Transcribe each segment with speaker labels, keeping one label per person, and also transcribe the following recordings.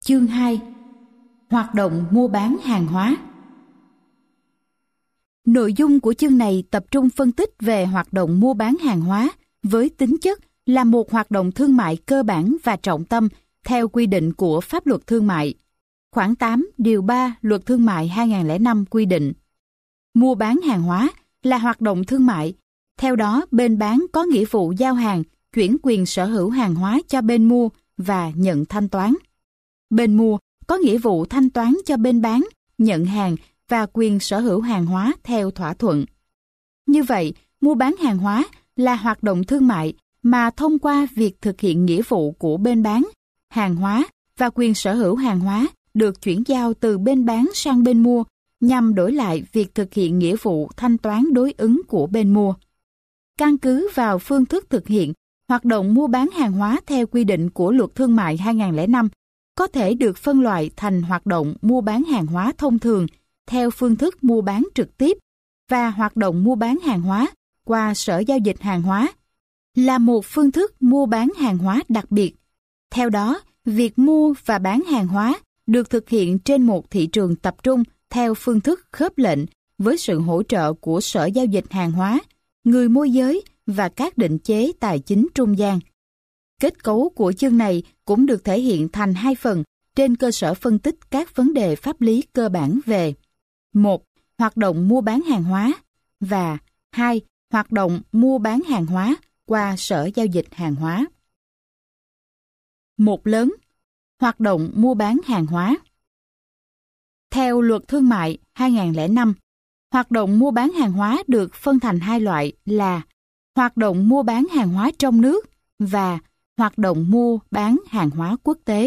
Speaker 1: Chương 2. Hoạt động mua bán hàng hóa. Nội dung của chương này tập trung phân tích về hoạt động mua bán hàng hóa với tính chất là một hoạt động thương mại cơ bản và trọng tâm theo quy định của Pháp luật Thương mại. Khoản 8 điều 3 Luật Thương mại 2005 quy định. Mua bán hàng hóa là hoạt động thương mại. Theo đó, bên bán có nghĩa vụ giao hàng, chuyển quyền sở hữu hàng hóa cho bên mua và nhận thanh toán. Bên mua có nghĩa vụ thanh toán cho bên bán, nhận hàng và quyền sở hữu hàng hóa theo thỏa thuận. Như vậy, mua bán hàng hóa là hoạt động thương mại mà thông qua việc thực hiện nghĩa vụ của bên bán, hàng hóa và quyền sở hữu hàng hóa được chuyển giao từ bên bán sang bên mua nhằm đổi lại việc thực hiện nghĩa vụ thanh toán đối ứng của bên mua. Căn cứ vào phương thức thực hiện, hoạt động mua bán hàng hóa theo quy định của Luật Thương mại 2005 có thể được phân loại thành hoạt động mua bán hàng hóa thông thường theo phương thức mua bán trực tiếp và hoạt động mua bán hàng hóa qua Sở Giao dịch Hàng hóa là một phương thức mua bán hàng hóa đặc biệt. Theo đó, việc mua và bán hàng hóa được thực hiện trên một thị trường tập trung theo phương thức khớp lệnh với sự hỗ trợ của Sở Giao dịch Hàng hóa, người môi giới và các định chế tài chính trung gian. Kết cấu của chương này cũng được thể hiện thành hai phần trên cơ sở phân tích các vấn đề pháp lý cơ bản về 1. Hoạt động mua bán hàng hóa và 2. Hoạt động mua bán hàng hóa qua Sở Giao dịch Hàng hóa. Một lớn, hoạt động mua bán hàng hóa. Theo Luật Thương mại 2005, hoạt động mua bán hàng hóa được phân thành hai loại là hoạt động mua bán hàng hóa trong nước và hoạt động mua bán hàng hóa quốc tế.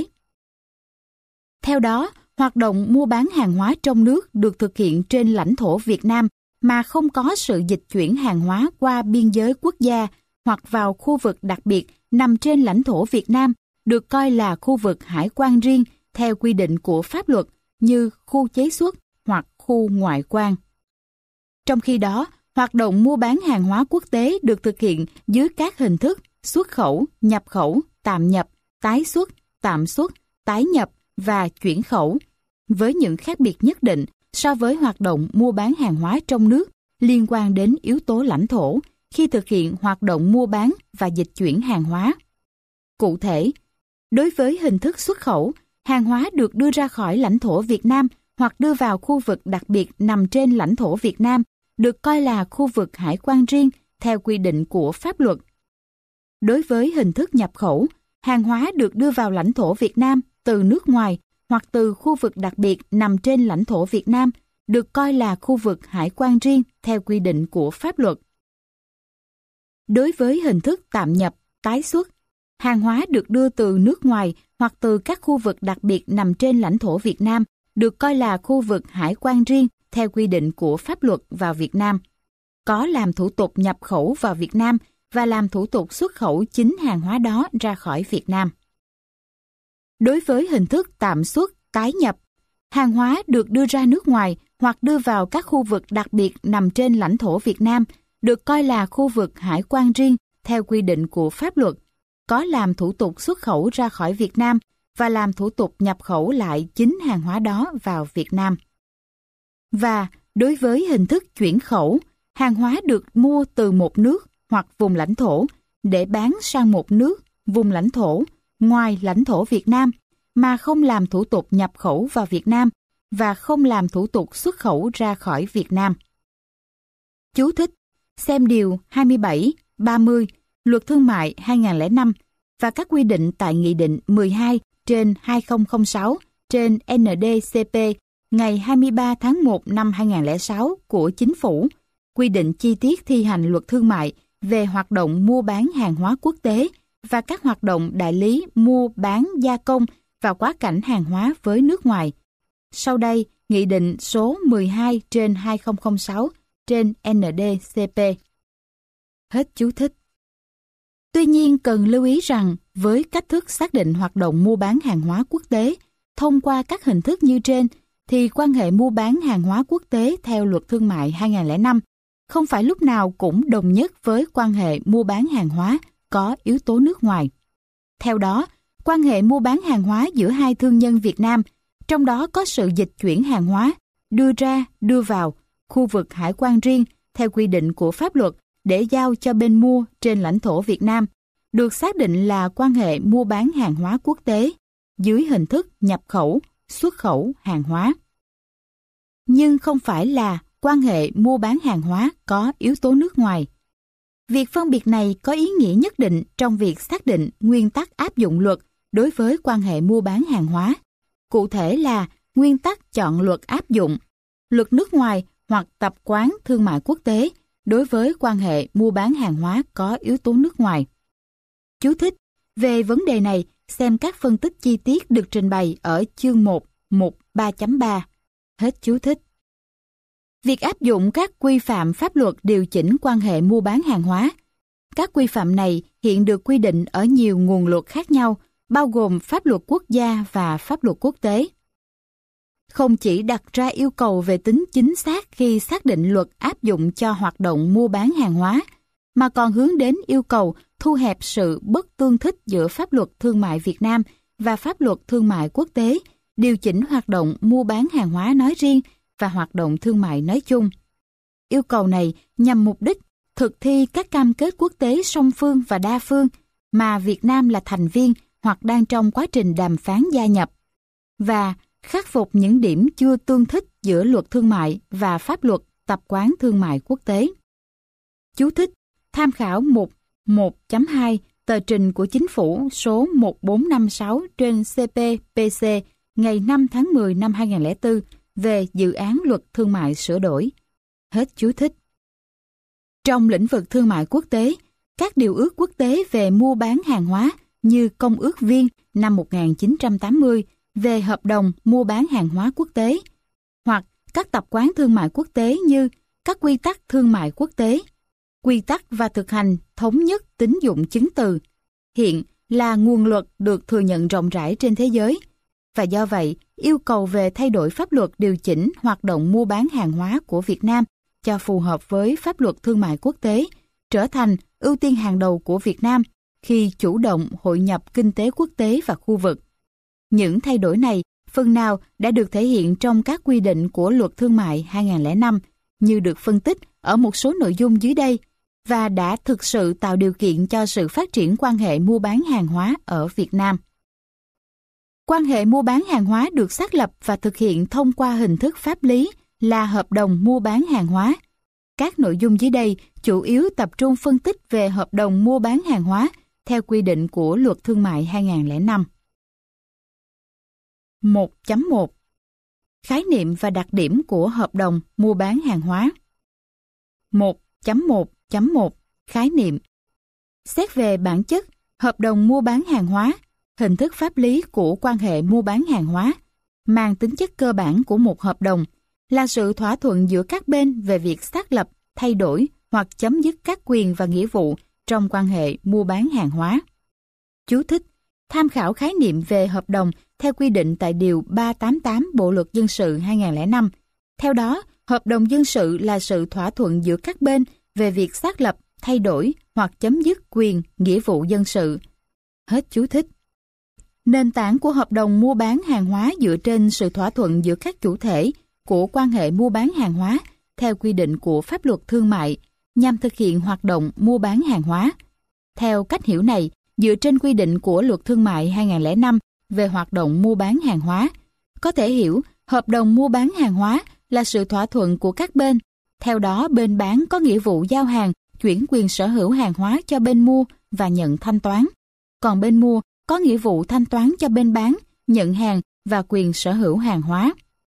Speaker 1: Theo đó, hoạt động mua bán hàng hóa trong nước được thực hiện trên lãnh thổ Việt Nam mà không có sự dịch chuyển hàng hóa qua biên giới quốc gia hoặc vào khu vực đặc biệt nằm trên lãnh thổ Việt Nam được coi là khu vực hải quan riêng theo quy định của pháp luật như khu chế xuất hoặc khu ngoại quan. Trong khi đó, hoạt động mua bán hàng hóa quốc tế được thực hiện dưới các hình thức xuất khẩu, nhập khẩu, tạm nhập, tái xuất, tạm xuất, tái nhập và chuyển khẩu, với những khác biệt nhất định so với hoạt động mua bán hàng hóa trong nước liên quan đến yếu tố lãnh thổ khi thực hiện hoạt động mua bán và dịch chuyển hàng hóa. Cụ thể, đối với hình thức xuất khẩu, hàng hóa được đưa ra khỏi lãnh thổ Việt Nam hoặc đưa vào khu vực đặc biệt nằm trên lãnh thổ Việt Nam được coi là khu vực hải quan riêng theo quy định của pháp luật. Đối với hình thức nhập khẩu, hàng hóa được đưa vào lãnh thổ Việt Nam từ nước ngoài hoặc từ khu vực đặc biệt nằm trên lãnh thổ Việt Nam được coi là khu vực hải quan riêng theo quy định của pháp luật. Đối với hình thức tạm nhập, tái xuất, hàng hóa được đưa từ nước ngoài hoặc từ các khu vực đặc biệt nằm trên lãnh thổ Việt Nam được coi là khu vực hải quan riêng theo quy định của pháp luật vào Việt Nam, có làm thủ tục nhập khẩu vào Việt Nam và làm thủ tục xuất khẩu chính hàng hóa đó ra khỏi Việt Nam. Đối với hình thức tạm xuất, tái nhập, hàng hóa được đưa ra nước ngoài hoặc đưa vào các khu vực đặc biệt nằm trên lãnh thổ Việt Nam được coi là khu vực hải quan riêng theo quy định của pháp luật, có làm thủ tục xuất khẩu ra khỏi Việt Nam và làm thủ tục nhập khẩu lại chính hàng hóa đó vào Việt Nam. Và đối với hình thức chuyển khẩu, hàng hóa được mua từ một nước hoặc vùng lãnh thổ để bán sang một nước, vùng lãnh thổ ngoài lãnh thổ Việt Nam mà không làm thủ tục nhập khẩu vào Việt Nam và không làm thủ tục xuất khẩu ra khỏi Việt Nam. Chú thích: xem điều 27, 30 Luật Thương mại 2005 và các quy định tại Nghị định 12/2006/ND-CP ngày 23 tháng 1 năm 2006 của Chính phủ, quy định chi tiết thi hành Luật Thương mại về hoạt động mua bán hàng hóa quốc tế và các hoạt động đại lý mua bán gia công và quá cảnh hàng hóa với nước ngoài. Sau đây, Nghị định số 12/2006/ND-CP. Hết chú thích. Tuy nhiên, cần lưu ý rằng với cách thức xác định hoạt động mua bán hàng hóa quốc tế thông qua các hình thức như trên, thì quan hệ mua bán hàng hóa quốc tế theo Luật Thương mại 2005 không phải lúc nào cũng đồng nhất với quan hệ mua bán hàng hóa có yếu tố nước ngoài. Theo đó, quan hệ mua bán hàng hóa giữa hai thương nhân Việt Nam, trong đó có sự dịch chuyển hàng hóa, đưa ra, đưa vào, khu vực hải quan riêng theo quy định của pháp luật để giao cho bên mua trên lãnh thổ Việt Nam, được xác định là quan hệ mua bán hàng hóa quốc tế dưới hình thức nhập khẩu, xuất khẩu hàng hóa. Nhưng không phải là quan hệ mua bán hàng hóa có yếu tố nước ngoài. Việc phân biệt này có ý nghĩa nhất định trong việc xác định nguyên tắc áp dụng luật đối với quan hệ mua bán hàng hóa. Cụ thể là nguyên tắc chọn luật áp dụng, luật nước ngoài hoặc tập quán thương mại quốc tế đối với quan hệ mua bán hàng hóa có yếu tố nước ngoài. Chú thích: về vấn đề này, xem các phân tích chi tiết được trình bày ở chương 1, mục 3.3. Hết chú thích. Việc áp dụng các quy phạm pháp luật điều chỉnh quan hệ mua bán hàng hóa. Các quy phạm này hiện được quy định ở nhiều nguồn luật khác nhau, bao gồm pháp luật quốc gia và pháp luật quốc tế. Không chỉ đặt ra yêu cầu về tính chính xác khi xác định luật áp dụng cho hoạt động mua bán hàng hóa, mà còn hướng đến yêu cầu thu hẹp sự bất tương thích giữa pháp luật thương mại Việt Nam và pháp luật thương mại quốc tế, điều chỉnh hoạt động mua bán hàng hóa nói riêng và hoạt động thương mại nói chung. Yêu cầu này nhằm mục đích thực thi các cam kết quốc tế song phương và đa phương mà Việt Nam là thành viên hoặc đang trong quá trình đàm phán gia nhập, và khắc phục những điểm chưa tương thích giữa luật thương mại và pháp luật tập quán thương mại quốc tế. Chú thích: tham khảo mục 1.2 tờ trình của Chính phủ số 1456 trên CP-PC ngày 5 tháng 10 năm 2004 về dự án luật thương mại sửa đổi. Hết chú thích. Trong lĩnh vực thương mại quốc tế, các điều ước quốc tế về mua bán hàng hóa như Công ước Viên năm 1980 về hợp đồng mua bán hàng hóa quốc tế, hoặc các tập quán thương mại quốc tế như các quy tắc thương mại quốc tế, quy tắc và thực hành thống nhất tín dụng chứng từ, hiện là nguồn luật được thừa nhận rộng rãi trên thế giới, và do vậy yêu cầu về thay đổi pháp luật điều chỉnh hoạt động mua bán hàng hóa của Việt Nam cho phù hợp với pháp luật thương mại quốc tế trở thành ưu tiên hàng đầu của Việt Nam khi chủ động hội nhập kinh tế quốc tế và khu vực. Những thay đổi này phần nào đã được thể hiện trong các quy định của Luật Thương mại 2005 như được phân tích ở một số nội dung dưới đây, và đã thực sự tạo điều kiện cho sự phát triển quan hệ mua bán hàng hóa ở Việt Nam. Quan hệ mua bán hàng hóa được xác lập và thực hiện thông qua hình thức pháp lý là hợp đồng mua bán hàng hóa. Các nội dung dưới đây chủ yếu tập trung phân tích về hợp đồng mua bán hàng hóa theo quy định của Luật Thương mại 2005. 1.1 Khái niệm và đặc điểm của hợp đồng mua bán hàng hóa. 1.1.1 Khái niệm. Xét về bản chất, hợp đồng mua bán hàng hóa, hình thức pháp lý của quan hệ mua bán hàng hóa, mang tính chất cơ bản của một hợp đồng, là sự thỏa thuận giữa các bên về việc xác lập, thay đổi hoặc chấm dứt các quyền và nghĩa vụ trong quan hệ mua bán hàng hóa. Chú thích: tham khảo khái niệm về hợp đồng theo quy định tại Điều 388 Bộ Luật Dân sự 2005. Theo đó, hợp đồng dân sự là sự thỏa thuận giữa các bên về việc xác lập, thay đổi hoặc chấm dứt quyền, nghĩa vụ dân sự. Hết chú thích. Nền tảng của hợp đồng mua bán hàng hóa dựa trên sự thỏa thuận giữa các chủ thể của quan hệ mua bán hàng hóa theo quy định của pháp luật thương mại nhằm thực hiện hoạt động mua bán hàng hóa. Theo cách hiểu này, dựa trên quy định của Luật Thương mại 2005 về hoạt động mua bán hàng hóa, có thể hiểu hợp đồng mua bán hàng hóa là sự thỏa thuận của các bên. Theo đó, bên bán có nghĩa vụ giao hàng, chuyển quyền sở hữu hàng hóa cho bên mua và nhận thanh toán. Còn bên mua có nghĩa vụ thanh toán cho bên bán, nhận hàng và quyền sở hữu hàng hóa.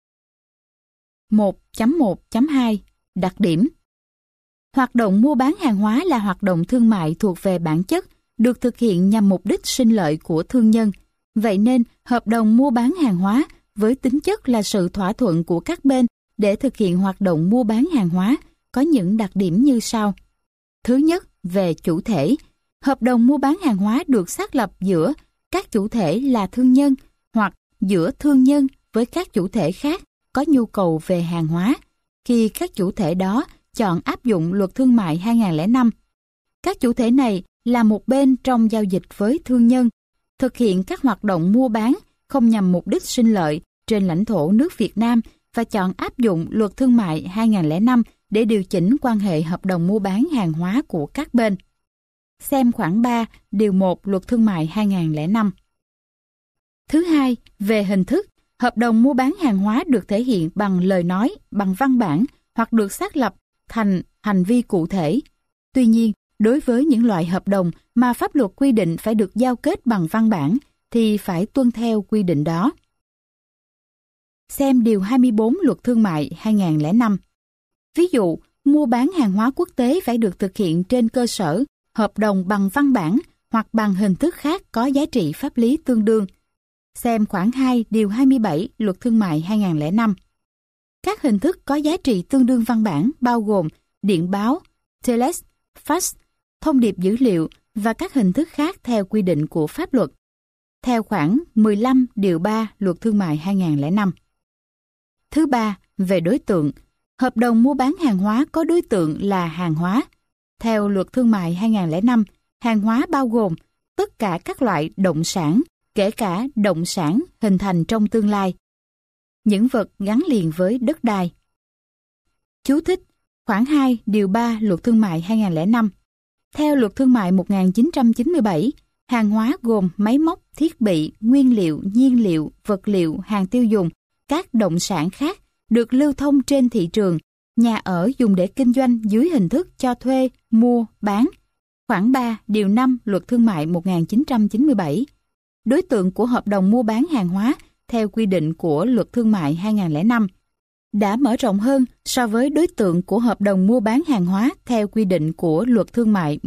Speaker 1: 1.1.2 Đặc điểm. Hoạt động mua bán hàng hóa là hoạt động thương mại thuộc về bản chất, được thực hiện nhằm mục đích sinh lợi của thương nhân. Vậy nên, hợp đồng mua bán hàng hóa với tính chất là sự thỏa thuận của các bên để thực hiện hoạt động mua bán hàng hóa có những đặc điểm như sau. Thứ nhất, về chủ thể. Hợp đồng mua bán hàng hóa được xác lập giữa các chủ thể là thương nhân hoặc giữa thương nhân với các chủ thể khác có nhu cầu về hàng hóa, khi các chủ thể đó chọn áp dụng Luật Thương mại 2005. Các chủ thể này là một bên trong giao dịch với thương nhân, thực hiện các hoạt động mua bán không nhằm mục đích sinh lợi trên lãnh thổ nước Việt Nam và chọn áp dụng Luật Thương mại 2005 để điều chỉnh quan hệ hợp đồng mua bán hàng hóa của các bên. Xem khoản 3, điều 1 Luật Thương mại 2005. Thứ hai, về hình thức, hợp đồng mua bán hàng hóa được thể hiện bằng lời nói, bằng văn bản hoặc được xác lập thành hành vi cụ thể. Tuy nhiên, đối với những loại hợp đồng mà pháp luật quy định phải được giao kết bằng văn bản thì phải tuân theo quy định đó. Xem điều 24 Luật Thương mại 2005. Ví dụ, mua bán hàng hóa quốc tế phải được thực hiện trên cơ sở hợp đồng bằng văn bản hoặc bằng hình thức khác có giá trị pháp lý tương đương. Xem khoản 2 điều 27 Luật Thương mại 2005. Các hình thức có giá trị tương đương văn bản bao gồm điện báo, telex, fax, thông điệp dữ liệu và các hình thức khác theo quy định của pháp luật. Theo khoản 15 điều 3 Luật Thương mại 2005. Thứ ba, về đối tượng, hợp đồng mua bán hàng hóa có đối tượng là hàng hóa. Theo Luật Thương mại 2005, hàng hóa bao gồm tất cả các loại động sản, kể cả động sản hình thành trong tương lai. Những vật gắn liền với đất đai. Chú thích, khoản 2 điều 3 Luật Thương mại 2005. Theo Luật Thương mại 1997, hàng hóa gồm máy móc, thiết bị, nguyên liệu, nhiên liệu, vật liệu, hàng tiêu dùng, các động sản khác được lưu thông trên thị trường, nhà ở dùng để kinh doanh dưới hình thức cho thuê, mua, bán. Khoản 3 điều 5 Luật Thương mại 1997. Đối tượng của hợp đồng mua bán hàng hóa theo quy định của Luật Thương mại 2005 đã mở rộng hơn so với đối tượng của hợp đồng mua bán hàng hóa theo quy định của Luật Thương mại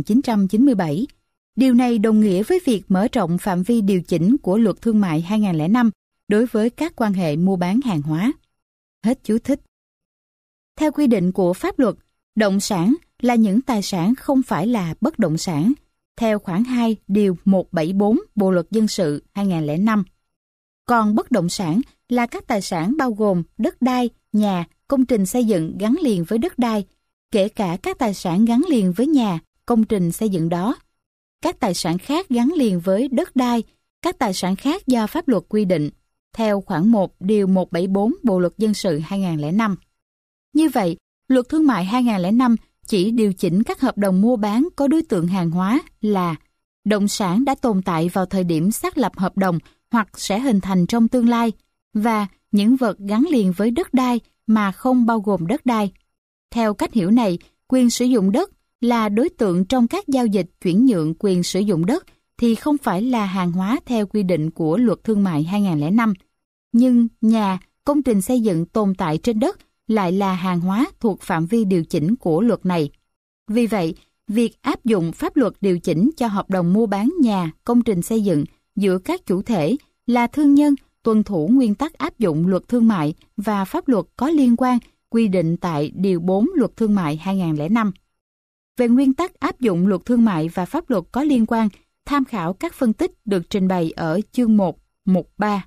Speaker 1: 1997. Điều này đồng nghĩa với việc mở rộng phạm vi điều chỉnh của Luật Thương mại 2005 đối với các quan hệ mua bán hàng hóa. Hết chú thích. Theo quy định của pháp luật, động sản là những tài sản không phải là bất động sản, theo khoản 2 điều 174 Bộ Luật Dân sự 2005. Còn bất động sản là các tài sản bao gồm đất đai, nhà, công trình xây dựng gắn liền với đất đai, kể cả các tài sản gắn liền với nhà, công trình xây dựng đó. Các tài sản khác gắn liền với đất đai, các tài sản khác do pháp luật quy định, theo khoản 1 điều 174 Bộ Luật Dân sự 2005. Như vậy, Luật Thương mại 2005 chỉ điều chỉnh các hợp đồng mua bán có đối tượng hàng hóa là động sản đã tồn tại vào thời điểm xác lập hợp đồng hoặc sẽ hình thành trong tương lai, và những vật gắn liền với đất đai mà không bao gồm đất đai. Theo cách hiểu này, quyền sử dụng đất là đối tượng trong các giao dịch chuyển nhượng quyền sử dụng đất thì không phải là hàng hóa theo quy định của Luật Thương mại 2005. Nhưng nhà, công trình xây dựng tồn tại trên đất lại là hàng hóa thuộc phạm vi điều chỉnh của luật này. Vì vậy, việc áp dụng pháp luật điều chỉnh cho hợp đồng mua bán nhà, công trình xây dựng giữa các chủ thể là thương nhân tuân thủ nguyên tắc áp dụng Luật Thương mại và pháp luật có liên quan quy định tại Điều 4 Luật Thương mại 2005. Về nguyên tắc áp dụng Luật Thương mại và pháp luật có liên quan, tham khảo các phân tích được trình bày ở chương 1, mục 3.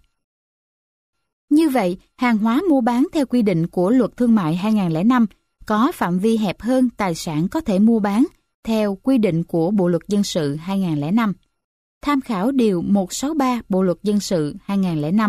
Speaker 1: Như vậy, hàng hóa mua bán theo quy định của Luật Thương mại 2005 có phạm vi hẹp hơn tài sản có thể mua bán theo quy định của Bộ Luật Dân sự 2005. Tham khảo Điều 163 Bộ Luật Dân sự 2005.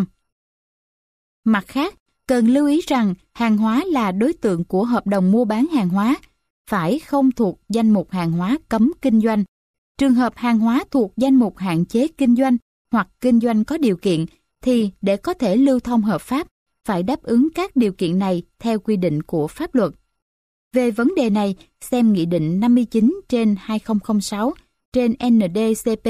Speaker 1: Mặt khác, cần lưu ý rằng hàng hóa là đối tượng của hợp đồng mua bán hàng hóa, phải không thuộc danh mục hàng hóa cấm kinh doanh. Trường hợp hàng hóa thuộc danh mục hạn chế kinh doanh hoặc kinh doanh có điều kiện thì để có thể lưu thông hợp pháp, phải đáp ứng các điều kiện này theo quy định của pháp luật. Về vấn đề này, xem Nghị định 59/2006 trên NDCP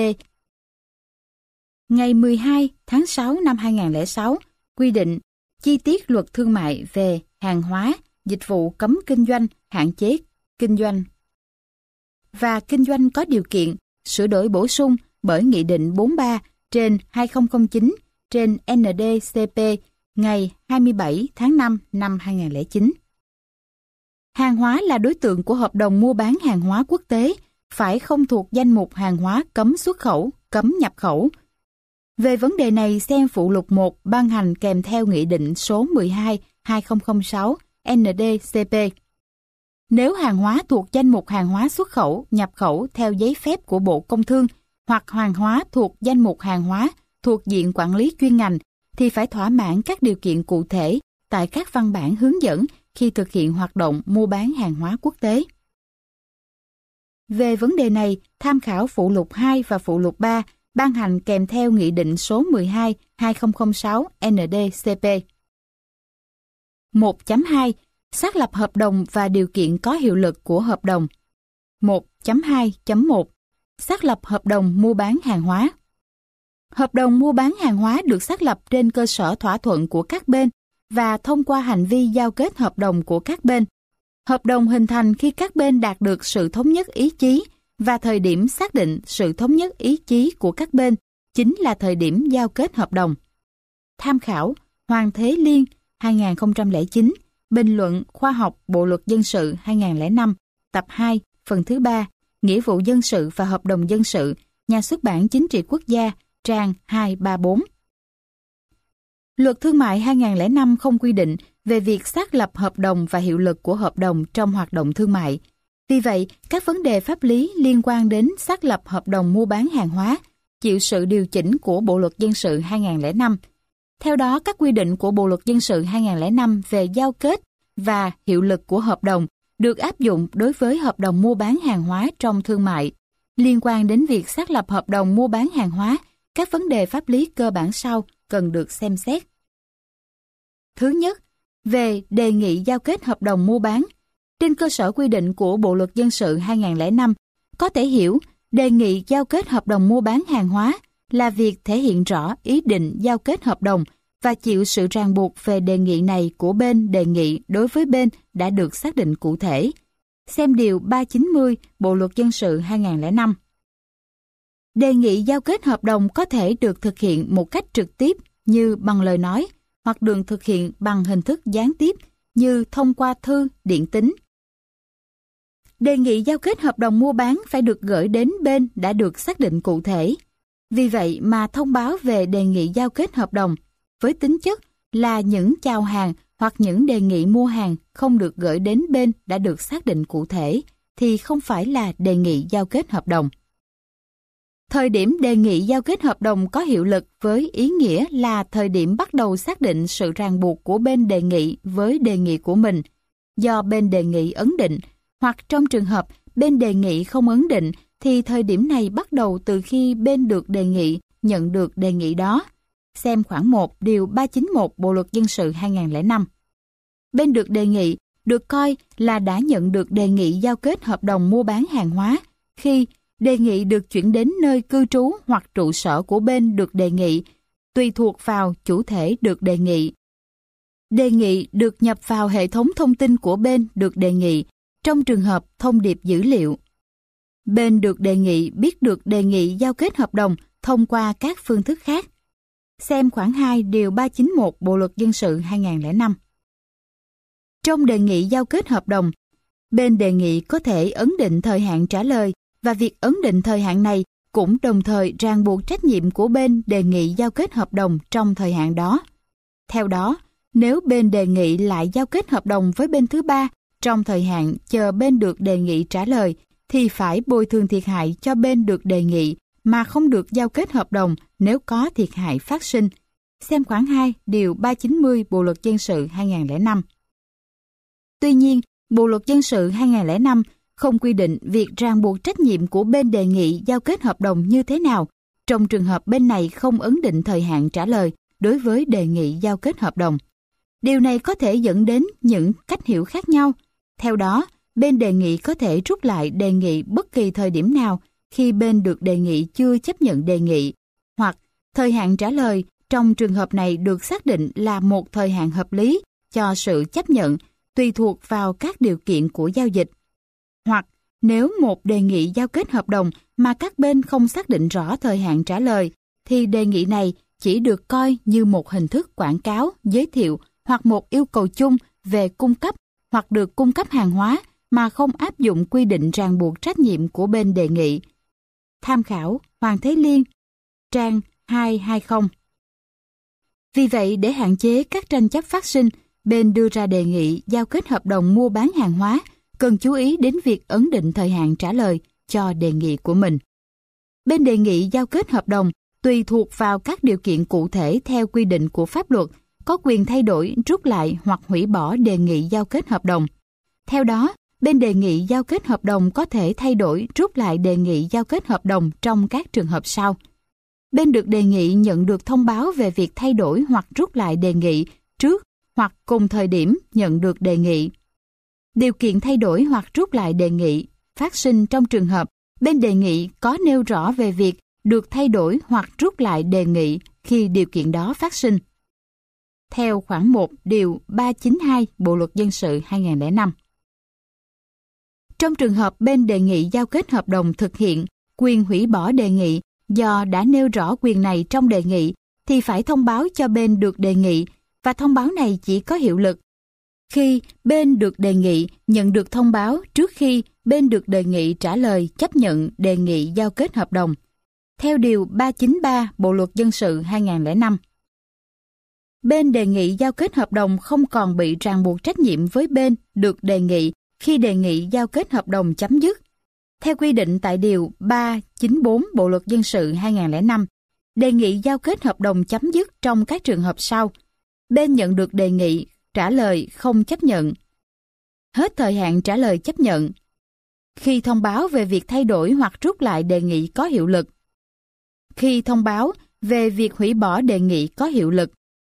Speaker 1: ngày 12 tháng 6 năm 2006 quy định chi tiết Luật Thương mại về hàng hóa, dịch vụ cấm kinh doanh, hạn chế kinh doanh và kinh doanh có điều kiện, sửa đổi bổ sung bởi Nghị định 43/2009 trên NDCP ngày 27 tháng 5 năm 2009. Hàng hóa là đối tượng của hợp đồng mua bán hàng hóa quốc tế, phải không thuộc danh mục hàng hóa cấm xuất khẩu, cấm nhập khẩu. Về vấn đề này, xem phụ lục 1 ban hành kèm theo Nghị định số 12/2006 NDCP. Nếu hàng hóa thuộc danh mục hàng hóa xuất khẩu, nhập khẩu theo giấy phép của Bộ Công Thương hoặc hàng hóa thuộc danh mục hàng hóa thuộc diện quản lý chuyên ngành thì phải thỏa mãn các điều kiện cụ thể tại các văn bản hướng dẫn khi thực hiện hoạt động mua bán hàng hóa quốc tế. Về vấn đề này, tham khảo phụ lục 2 và phụ lục 3 ban hành kèm theo Nghị định số 12/2006 ND-CP. 1.2. Xác lập hợp đồng và điều kiện có hiệu lực của hợp đồng. 1.2.1. Xác lập hợp đồng mua bán hàng hóa. Hợp đồng mua bán hàng hóa được xác lập trên cơ sở thỏa thuận của các bên và thông qua hành vi giao kết hợp đồng của các bên. Hợp đồng hình thành khi các bên đạt được sự thống nhất ý chí và thời điểm xác định sự thống nhất ý chí của các bên chính là thời điểm giao kết hợp đồng. Tham khảo Hoàng Thế Liên 2009, Bình luận khoa học Bộ luật dân sự 2005, tập 2, phần thứ 3, Nghĩa vụ dân sự và hợp đồng dân sự, Nhà xuất bản Chính trị Quốc gia, trang 234. Luật Thương mại 2005 không quy định về việc xác lập hợp đồng và hiệu lực của hợp đồng trong hoạt động thương mại. Vì vậy, các vấn đề pháp lý liên quan đến xác lập hợp đồng mua bán hàng hóa chịu sự điều chỉnh của Bộ luật dân sự 2005. Theo đó, các quy định của Bộ luật dân sự 2005 về giao kết và hiệu lực của hợp đồng được áp dụng đối với hợp đồng mua bán hàng hóa trong thương mại. Liên quan đến việc xác lập hợp đồng mua bán hàng hóa, các vấn đề pháp lý cơ bản sau cần được xem xét. Thứ nhất, về đề nghị giao kết hợp đồng mua bán. Trên cơ sở quy định của Bộ luật dân sự 2005, có thể hiểu đề nghị giao kết hợp đồng mua bán hàng hóa là việc thể hiện rõ ý định giao kết hợp đồng và chịu sự ràng buộc về đề nghị này của bên đề nghị đối với bên đã được xác định cụ thể. Xem điều 390 Bộ luật dân sự 2005. Đề nghị giao kết hợp đồng có thể được thực hiện một cách trực tiếp như bằng lời nói hoặc được thực hiện bằng hình thức gián tiếp như thông qua thư, điện tín. Đề nghị giao kết hợp đồng mua bán phải được gửi đến bên đã được xác định cụ thể. Vì vậy mà thông báo về đề nghị giao kết hợp đồng với tính chất là những chào hàng hoặc những đề nghị mua hàng không được gửi đến bên đã được xác định cụ thể thì không phải là đề nghị giao kết hợp đồng. Thời điểm đề nghị giao kết hợp đồng có hiệu lực với ý nghĩa là thời điểm bắt đầu xác định sự ràng buộc của bên đề nghị với đề nghị của mình do bên đề nghị ấn định, hoặc trong trường hợp bên đề nghị không ấn định thì thời điểm này bắt đầu từ khi bên được đề nghị nhận được đề nghị đó. Xem khoản 1 điều 391 Bộ luật dân sự 2005. Bên được đề nghị được coi là đã nhận được đề nghị giao kết hợp đồng mua bán hàng hóa khi đề nghị được chuyển đến nơi cư trú hoặc trụ sở của bên được đề nghị, tùy thuộc vào chủ thể được đề nghị. Đề nghị được nhập vào hệ thống thông tin của bên được đề nghị trong trường hợp thông điệp dữ liệu. Bên được đề nghị biết được đề nghị giao kết hợp đồng thông qua các phương thức khác. Xem khoản 2 điều 391 Bộ luật dân sự 2005. Trong đề nghị giao kết hợp đồng, bên đề nghị có thể ấn định thời hạn trả lời và việc ấn định thời hạn này cũng đồng thời ràng buộc trách nhiệm của bên đề nghị giao kết hợp đồng trong thời hạn đó. Theo đó, nếu bên đề nghị lại giao kết hợp đồng với bên thứ ba trong thời hạn chờ bên được đề nghị trả lời thì phải bồi thường thiệt hại cho bên được đề nghị mà không được giao kết hợp đồng nếu có thiệt hại phát sinh. Xem khoản 2 điều 390 Bộ luật dân sự 2005. Tuy nhiên, Bộ luật dân sự 2005 không quy định việc ràng buộc trách nhiệm của bên đề nghị giao kết hợp đồng như thế nào trong trường hợp bên này không ấn định thời hạn trả lời đối với đề nghị giao kết hợp đồng. Điều này có thể dẫn đến những cách hiểu khác nhau. Theo đó, bên đề nghị có thể rút lại đề nghị bất kỳ thời điểm nào khi bên được đề nghị chưa chấp nhận đề nghị, hoặc thời hạn trả lời trong trường hợp này được xác định là một thời hạn hợp lý cho sự chấp nhận tùy thuộc vào các điều kiện của giao dịch. Hoặc nếu một đề nghị giao kết hợp đồng mà các bên không xác định rõ thời hạn trả lời, thì đề nghị này chỉ được coi như một hình thức quảng cáo, giới thiệu hoặc một yêu cầu chung về cung cấp hoặc được cung cấp hàng hóa mà không áp dụng quy định ràng buộc trách nhiệm của bên đề nghị. Tham khảo Hoàng Thế Liên, trang 220. Vì vậy, để hạn chế các tranh chấp phát sinh, bên đưa ra đề nghị giao kết hợp đồng mua bán hàng hóa cần chú ý đến việc ấn định thời hạn trả lời cho đề nghị của mình. bên đề nghị giao kết hợp đồng tùy thuộc vào các điều kiện cụ thể theo quy định của pháp luật, có quyền thay đổi, rút lại hoặc hủy bỏ đề nghị giao kết hợp đồng. Theo đó, bên đề nghị giao kết hợp đồng có thể thay đổi, rút lại đề nghị giao kết hợp đồng trong các trường hợp sau. Bên được đề nghị nhận được thông báo về việc thay đổi hoặc rút lại đề nghị trước hoặc cùng thời điểm nhận được đề nghị. Điều kiện thay đổi hoặc rút lại đề nghị phát sinh trong trường hợp bên đề nghị có nêu rõ về việc được thay đổi hoặc rút lại đề nghị khi điều kiện đó phát sinh. Theo khoản 1 điều 392 Bộ luật dân sự 2005. Trong trường hợp bên đề nghị giao kết hợp đồng thực hiện quyền hủy bỏ đề nghị do đã nêu rõ quyền này trong đề nghị thì phải thông báo cho bên được đề nghị, và thông báo này chỉ có hiệu lực khi bên được đề nghị nhận được thông báo trước khi bên được đề nghị trả lời chấp nhận đề nghị giao kết hợp đồng. Theo điều 393 Bộ luật dân sự 2005. Bên đề nghị giao kết hợp đồng không còn bị ràng buộc trách nhiệm với bên được đề nghị khi đề nghị giao kết hợp đồng chấm dứt. Theo quy định tại điều 394 Bộ luật dân sự 2005, đề nghị giao kết hợp đồng chấm dứt trong các trường hợp sau. Bên nhận được đề nghị trả lời không chấp nhận. Hết thời hạn trả lời chấp nhận. Khi thông báo về việc thay đổi hoặc rút lại đề nghị có hiệu lực. Khi thông báo về việc hủy bỏ đề nghị có hiệu lực.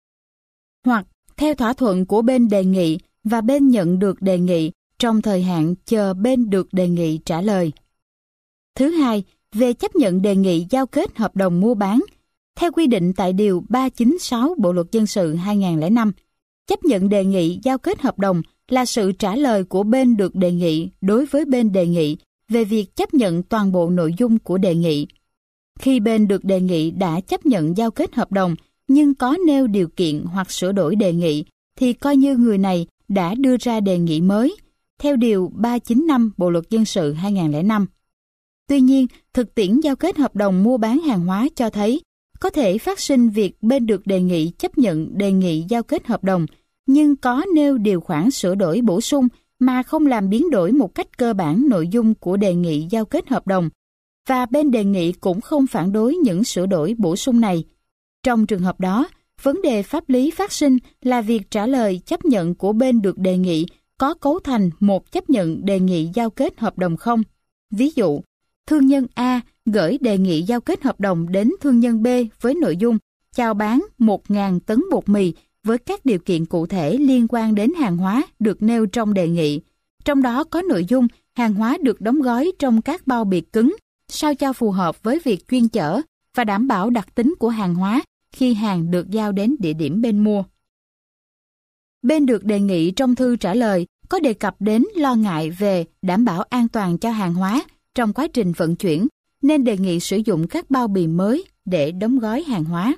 Speaker 1: Hoặc theo thỏa thuận của bên đề nghị và bên nhận được đề nghị trong thời hạn chờ bên được đề nghị trả lời. Thứ hai, về chấp nhận đề nghị giao kết hợp đồng mua bán. Theo quy định tại điều 396 Bộ luật dân sự 2005, chấp nhận đề nghị giao kết hợp đồng là sự trả lời của bên được đề nghị đối với bên đề nghị về việc chấp nhận toàn bộ nội dung của đề nghị. Khi bên được đề nghị đã chấp nhận giao kết hợp đồng nhưng có nêu điều kiện hoặc sửa đổi đề nghị, thì coi như người này đã đưa ra đề nghị mới, theo điều 395 Bộ luật dân sự 2005. Tuy nhiên, thực tiễn giao kết hợp đồng mua bán hàng hóa cho thấy có thể phát sinh việc bên được đề nghị chấp nhận đề nghị giao kết hợp đồng, nhưng có nêu điều khoản sửa đổi bổ sung mà không làm biến đổi một cách cơ bản nội dung của đề nghị giao kết hợp đồng, và bên đề nghị cũng không phản đối những sửa đổi bổ sung này. Trong trường hợp đó, vấn đề pháp lý phát sinh là việc trả lời chấp nhận của bên được đề nghị có cấu thành một chấp nhận đề nghị giao kết hợp đồng không. Ví dụ, thương nhân A gửi đề nghị giao kết hợp đồng đến thương nhân B với nội dung chào bán 1.000 tấn bột mì với các điều kiện cụ thể liên quan đến hàng hóa được nêu trong đề nghị. Trong đó có nội dung hàng hóa được đóng gói trong các bao bì cứng, sao cho phù hợp với việc chuyên chở và đảm bảo đặc tính của hàng hóa khi hàng được giao đến địa điểm bên mua. Bên được đề nghị trong thư trả lời có đề cập đến lo ngại về đảm bảo an toàn cho hàng hóa trong quá trình vận chuyển, nên đề nghị sử dụng các bao bì mới để đóng gói hàng hóa.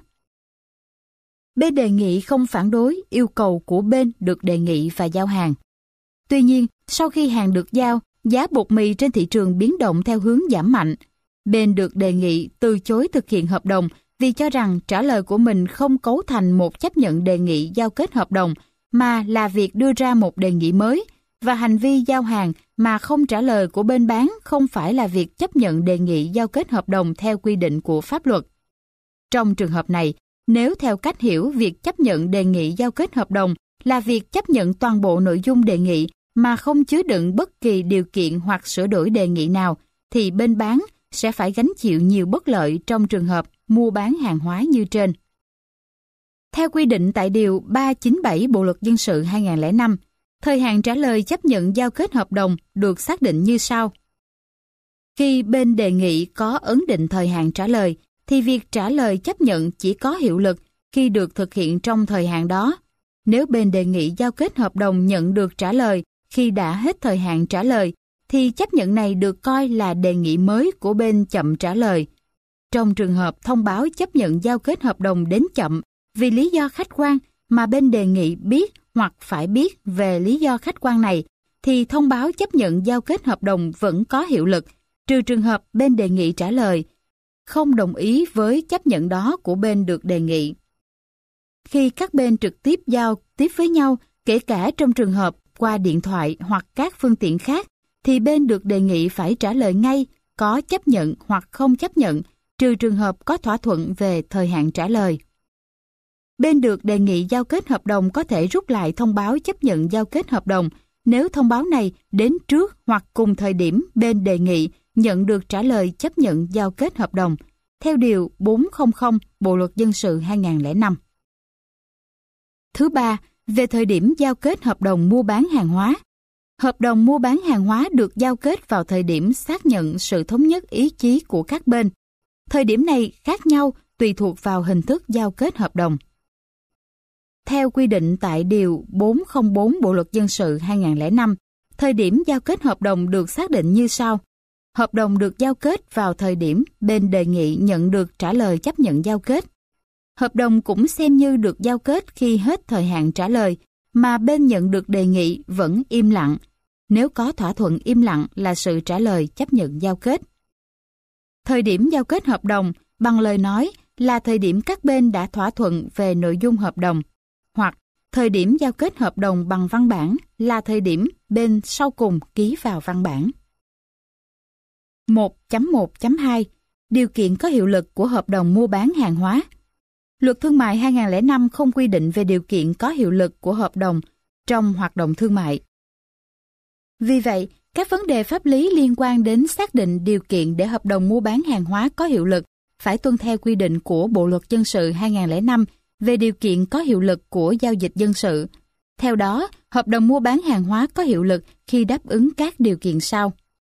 Speaker 1: Bên đề nghị không phản đối yêu cầu của bên được đề nghị và giao hàng. Tuy nhiên, sau khi hàng được giao, giá bột mì trên thị trường biến động theo hướng giảm mạnh. Bên được đề nghị từ chối thực hiện hợp đồng vì cho rằng trả lời của mình không cấu thành một chấp nhận đề nghị giao kết hợp đồng, mà là việc đưa ra một đề nghị mới, và hành vi giao hàng mà không trả lời của bên bán không phải là việc chấp nhận đề nghị giao kết hợp đồng theo quy định của pháp luật. Trong trường hợp này, nếu theo cách hiểu việc chấp nhận đề nghị giao kết hợp đồng là việc chấp nhận toàn bộ nội dung đề nghị mà không chứa đựng bất kỳ điều kiện hoặc sửa đổi đề nghị nào, thì bên bán sẽ phải gánh chịu nhiều bất lợi trong trường hợp mua bán hàng hóa như trên. Theo quy định tại điều 397 Bộ luật dân sự 2005, thời hạn trả lời chấp nhận giao kết hợp đồng được xác định như sau. Khi bên đề nghị có ấn định thời hạn trả lời, thì việc trả lời chấp nhận chỉ có hiệu lực khi được thực hiện trong thời hạn đó. Nếu bên đề nghị giao kết hợp đồng nhận được trả lời khi đã hết thời hạn trả lời, thì chấp nhận này được coi là đề nghị mới của bên chậm trả lời. Trong trường hợp thông báo chấp nhận giao kết hợp đồng đến chậm vì lý do khách quan mà bên đề nghị biết hoặc phải biết về lý do khách quan này, thì thông báo chấp nhận giao kết hợp đồng vẫn có hiệu lực, trừ trường hợp bên đề nghị trả lời không đồng ý với chấp nhận đó của bên được đề nghị. Khi các bên trực tiếp giao tiếp với nhau, kể cả trong trường hợp qua điện thoại hoặc các phương tiện khác, thì bên được đề nghị phải trả lời ngay có chấp nhận hoặc không chấp nhận, trừ trường hợp có thỏa thuận về thời hạn trả lời. Bên được đề nghị giao kết hợp đồng có thể rút lại thông báo chấp nhận giao kết hợp đồng nếu thông báo này đến trước hoặc cùng thời điểm bên đề nghị nhận được trả lời chấp nhận giao kết hợp đồng, theo Điều 400 Bộ Luật Dân sự 2005. Thứ ba, về thời điểm giao kết hợp đồng mua bán hàng hóa. Hợp đồng mua bán hàng hóa được giao kết vào thời điểm xác nhận sự thống nhất ý chí của các bên. Thời điểm này khác nhau tùy thuộc vào hình thức giao kết hợp đồng. Theo quy định tại Điều 404 Bộ Luật Dân sự 2005, thời điểm giao kết hợp đồng được xác định như sau. Hợp đồng được giao kết vào thời điểm bên đề nghị nhận được trả lời chấp nhận giao kết. Hợp đồng cũng xem như được giao kết khi hết thời hạn trả lời, mà bên nhận được đề nghị vẫn im lặng. Nếu có thỏa thuận im lặng là sự trả lời chấp nhận giao kết. Thời điểm giao kết hợp đồng bằng lời nói là thời điểm các bên đã thỏa thuận về nội dung hợp đồng, hoặc thời điểm giao kết hợp đồng bằng văn bản là thời điểm bên sau cùng ký vào văn bản. 1.1.2 Điều kiện có hiệu lực của hợp đồng mua bán hàng hóa. Luật Thương mại 2005 không quy định về điều kiện có hiệu lực của hợp đồng trong hoạt động thương mại. Vì vậy, các vấn đề pháp lý liên quan đến xác định điều kiện để hợp đồng mua bán hàng hóa có hiệu lực phải tuân theo quy định của Bộ Luật Dân sự 2005 về điều kiện có hiệu lực của giao dịch dân sự. Theo đó, hợp đồng mua bán hàng hóa có hiệu lực khi đáp ứng các điều kiện sau.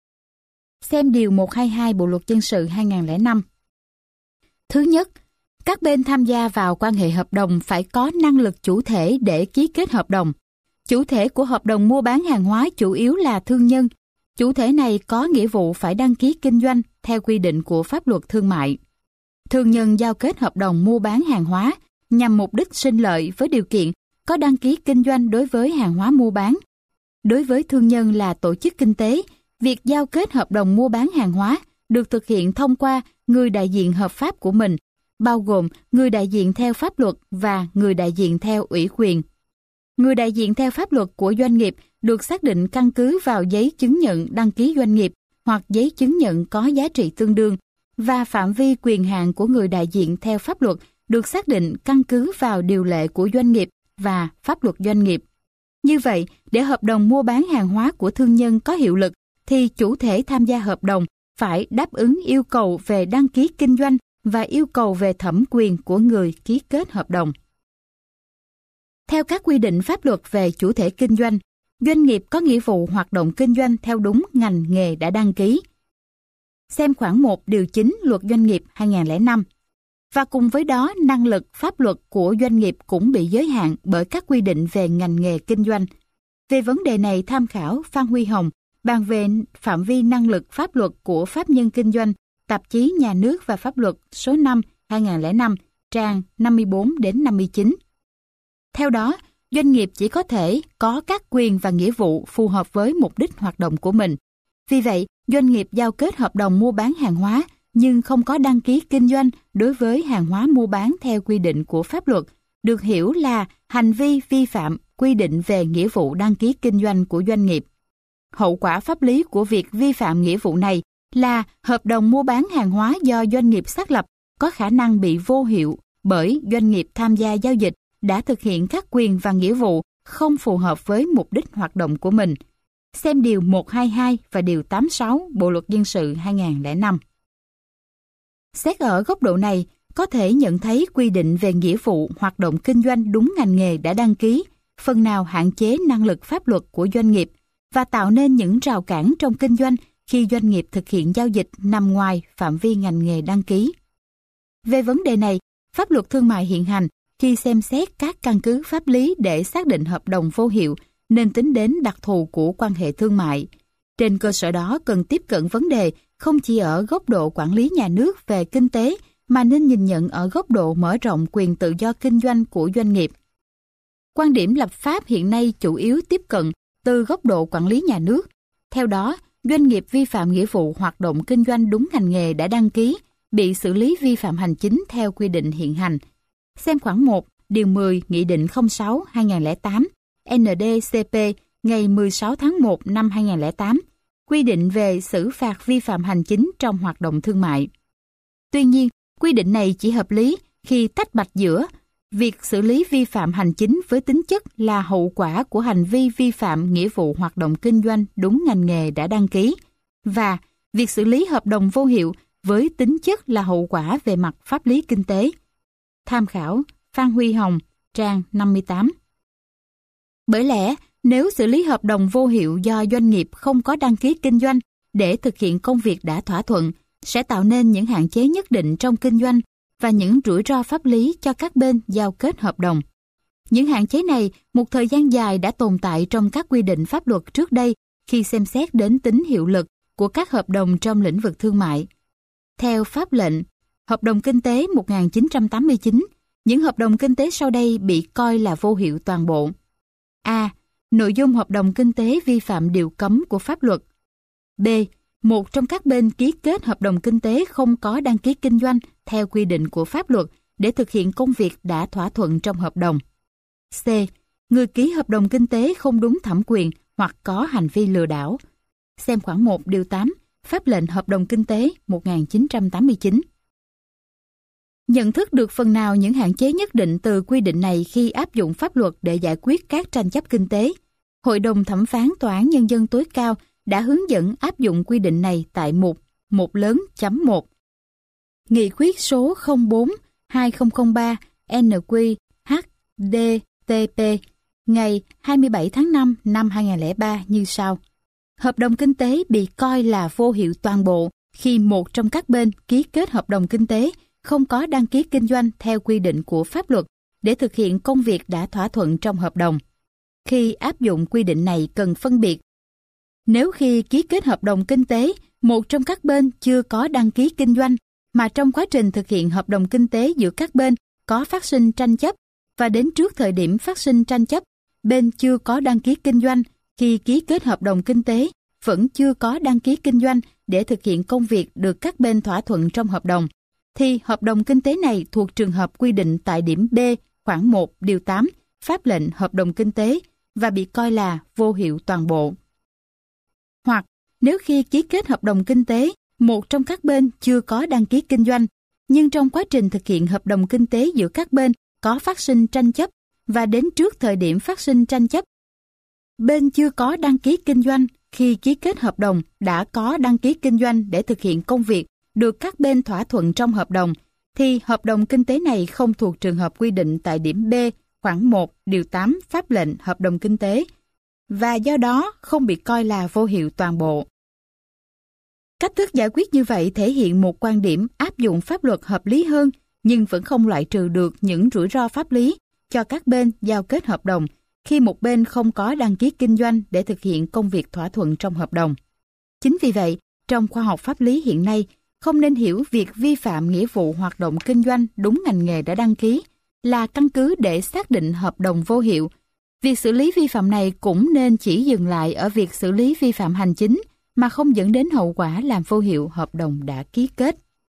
Speaker 1: Xem Điều 122 Bộ Luật Dân sự 2005. Thứ nhất, các bên tham gia vào quan hệ hợp đồng phải có năng lực chủ thể để ký kết hợp đồng. Chủ thể của hợp đồng mua bán hàng hóa chủ yếu là thương nhân. Chủ thể này có nghĩa vụ phải đăng ký kinh doanh theo quy định của pháp luật thương mại. Thương nhân giao kết hợp đồng mua bán hàng hóa nhằm mục đích sinh lợi với điều kiện có đăng ký kinh doanh đối với hàng hóa mua bán. Đối với thương nhân là tổ chức kinh tế, việc giao kết hợp đồng mua bán hàng hóa được thực hiện thông qua người đại diện hợp pháp của mình, bao gồm người đại diện theo pháp luật và người đại diện theo ủy quyền. Người đại diện theo pháp luật của doanh nghiệp được xác định căn cứ vào giấy chứng nhận đăng ký doanh nghiệp hoặc giấy chứng nhận có giá trị tương đương, và phạm vi quyền hạn của người đại diện theo pháp luật được xác định căn cứ vào điều lệ của doanh nghiệp và pháp luật doanh nghiệp. Như vậy, để hợp đồng mua bán hàng hóa của thương nhân có hiệu lực, thì chủ thể tham gia hợp đồng phải đáp ứng yêu cầu về đăng ký kinh doanh và yêu cầu về thẩm quyền của người ký kết hợp đồng. Theo các quy định pháp luật về chủ thể kinh doanh, doanh nghiệp có nghĩa vụ hoạt động kinh doanh theo đúng ngành nghề đã đăng ký. Xem khoản 1 điều 9 Luật Doanh nghiệp 2005. Và cùng với đó, năng lực pháp luật của doanh nghiệp cũng bị giới hạn bởi các quy định về ngành nghề kinh doanh. Về vấn đề này, tham khảo Phan Huy Hồng, bàn về phạm vi năng lực pháp luật của pháp nhân kinh doanh, Tạp chí Nhà nước và Pháp luật số 5 2005, trang 54 đến 59. Theo đó, doanh nghiệp chỉ có thể có các quyền và nghĩa vụ phù hợp với mục đích hoạt động của mình. Vì vậy, doanh nghiệp giao kết hợp đồng mua bán hàng hóa nhưng không có đăng ký kinh doanh đối với hàng hóa mua bán theo quy định của pháp luật, được hiểu là hành vi vi phạm quy định về nghĩa vụ đăng ký kinh doanh của doanh nghiệp. Hậu quả pháp lý của việc vi phạm nghĩa vụ này là hợp đồng mua bán hàng hóa do doanh nghiệp xác lập có khả năng bị vô hiệu bởi doanh nghiệp tham gia giao dịch đã thực hiện các quyền và nghĩa vụ không phù hợp với mục đích hoạt động của mình. Xem Điều 122 và Điều 86 Bộ Luật Dân sự 2005. Xét ở góc độ này, có thể nhận thấy quy định về nghĩa vụ hoạt động kinh doanh đúng ngành nghề đã đăng ký, phần nào hạn chế năng lực pháp luật của doanh nghiệp và tạo nên những rào cản trong kinh doanh khi doanh nghiệp thực hiện giao dịch nằm ngoài phạm vi ngành nghề đăng ký. Về vấn đề này, pháp luật thương mại hiện hành khi xem xét các căn cứ pháp lý để xác định hợp đồng vô hiệu nên tính đến đặc thù của quan hệ thương mại. Trên cơ sở đó cần tiếp cận vấn đề không chỉ ở góc độ quản lý nhà nước về kinh tế mà nên nhìn nhận ở góc độ mở rộng quyền tự do kinh doanh của doanh nghiệp. Quan điểm lập pháp hiện nay chủ yếu tiếp cận từ góc độ quản lý nhà nước. Theo đó, doanh nghiệp vi phạm nghĩa vụ hoạt động kinh doanh đúng ngành nghề đã đăng ký, bị xử lý vi phạm hành chính theo quy định hiện hành. Xem khoản 1, điều 10 Nghị định 06/2008 ND-CP ngày 16 tháng 1 năm 2008 quy định về xử phạt vi phạm hành chính trong hoạt động thương mại. Tuy nhiên, quy định này chỉ hợp lý khi tách bạch giữa việc xử lý vi phạm hành chính với tính chất là hậu quả của hành vi vi phạm nghĩa vụ hoạt động kinh doanh đúng ngành nghề đã đăng ký và việc xử lý hợp đồng vô hiệu với tính chất là hậu quả về mặt pháp lý kinh tế. Tham khảo Phan Huy Hồng, trang 58. Bởi lẽ, nếu xử lý hợp đồng vô hiệu do doanh nghiệp không có đăng ký kinh doanh để thực hiện công việc đã thỏa thuận, sẽ tạo nên những hạn chế nhất định trong kinh doanh và những rủi ro pháp lý cho các bên giao kết hợp đồng. Những hạn chế này một thời gian dài đã tồn tại trong các quy định pháp luật trước đây khi xem xét đến tính hiệu lực của các hợp đồng trong lĩnh vực thương mại. Theo pháp lệnh Hợp đồng kinh tế 1989, những hợp đồng kinh tế sau đây bị coi là vô hiệu toàn bộ. A. Nội dung hợp đồng kinh tế vi phạm điều cấm của pháp luật. B. Một trong các bên ký kết hợp đồng kinh tế không có đăng ký kinh doanh theo quy định của pháp luật để thực hiện công việc đã thỏa thuận trong hợp đồng. C. Người ký hợp đồng kinh tế không đúng thẩm quyền hoặc có hành vi lừa đảo. Xem khoản 1 điều 8, Pháp lệnh Hợp đồng Kinh tế 1989. Nhận thức được phần nào những hạn chế nhất định từ quy định này khi áp dụng pháp luật để giải quyết các tranh chấp kinh tế, Hội đồng Thẩm phán Tòa án Nhân dân tối cao đã hướng dẫn áp dụng quy định này tại mục 1lớn.1 Nghị quyết số 04/2003 NQ-HDTP ngày 27 tháng 5 năm 2003 như sau. Hợp đồng kinh tế bị coi là vô hiệu toàn bộ khi một trong các bên ký kết hợp đồng kinh tế không có đăng ký kinh doanh theo quy định của pháp luật để thực hiện công việc đã thỏa thuận trong hợp đồng. Khi áp dụng quy định này cần phân biệt. Nếu khi ký kết hợp đồng kinh tế, một trong các bên chưa có đăng ký kinh doanh, mà trong quá trình thực hiện hợp đồng kinh tế giữa các bên có phát sinh tranh chấp, và đến trước thời điểm phát sinh tranh chấp, bên chưa có đăng ký kinh doanh, khi ký kết hợp đồng kinh tế, vẫn chưa có đăng ký kinh doanh để thực hiện công việc được các bên thỏa thuận trong hợp đồng, thì hợp đồng kinh tế này thuộc trường hợp quy định tại điểm B, khoản 1, điều 8, Pháp lệnh Hợp đồng Kinh tế và bị coi là vô hiệu toàn bộ. Hoặc, nếu khi ký kết hợp đồng kinh tế, một trong các bên chưa có đăng ký kinh doanh, nhưng trong quá trình thực hiện hợp đồng kinh tế giữa các bên có phát sinh tranh chấp và đến trước thời điểm phát sinh tranh chấp, bên chưa có đăng ký kinh doanh khi ký kết hợp đồng đã có đăng ký kinh doanh để thực hiện công việc được các bên thỏa thuận trong hợp đồng, thì hợp đồng kinh tế này không thuộc trường hợp quy định tại điểm B, khoản 1, điều 8 Pháp lệnh Hợp đồng Kinh tế và do đó không bị coi là vô hiệu toàn bộ. Cách thức giải quyết như vậy thể hiện một quan điểm áp dụng pháp luật hợp lý hơn nhưng vẫn không loại trừ được những rủi ro pháp lý cho các bên giao kết hợp đồng khi một bên không có đăng ký kinh doanh để thực hiện công việc thỏa thuận trong hợp đồng. Chính vì vậy, trong khoa học pháp lý hiện nay, không nên hiểu việc vi phạm nghĩa vụ hoạt động kinh doanh đúng ngành nghề đã đăng ký là căn cứ để xác định hợp đồng vô hiệu. Việc xử lý vi phạm này cũng nên chỉ dừng lại ở việc xử lý vi phạm hành chính mà không dẫn đến hậu quả làm vô hiệu hợp đồng đã ký kết.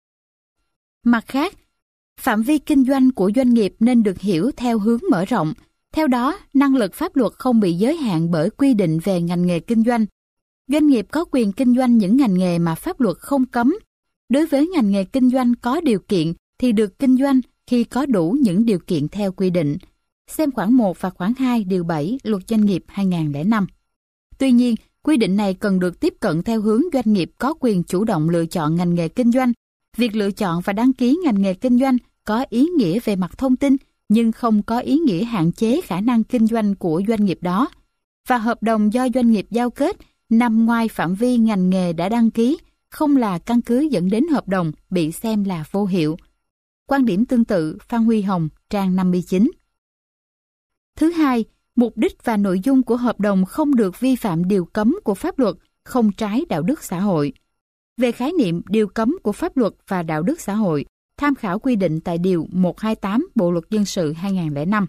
Speaker 1: Mặt khác, phạm vi kinh doanh của doanh nghiệp nên được hiểu theo hướng mở rộng. Theo đó, năng lực pháp luật không bị giới hạn bởi quy định về ngành nghề kinh doanh. Doanh nghiệp có quyền kinh doanh những ngành nghề mà pháp luật không cấm. Đối với ngành nghề kinh doanh có điều kiện thì được kinh doanh khi có đủ những điều kiện theo quy định. Xem khoản 1 và khoản 2 điều 7 Luật Doanh nghiệp 2005. Tuy nhiên, quy định này cần được tiếp cận theo hướng doanh nghiệp có quyền chủ động lựa chọn ngành nghề kinh doanh. Việc lựa chọn và đăng ký ngành nghề kinh doanh có ý nghĩa về mặt thông tin, nhưng không có ý nghĩa hạn chế khả năng kinh doanh của doanh nghiệp đó. Và hợp đồng do doanh nghiệp giao kết nằm ngoài phạm vi ngành nghề đã đăng ký, không là căn cứ dẫn đến hợp đồng bị xem là vô hiệu. Quan điểm tương tự Phan Huy Hồng, trang 59. Thứ hai, mục đích và nội dung của hợp đồng không được vi phạm điều cấm của pháp luật, không trái đạo đức xã hội. Về khái niệm điều cấm của pháp luật và đạo đức xã hội, tham khảo quy định tại Điều 128 Bộ Luật Dân sự 2005.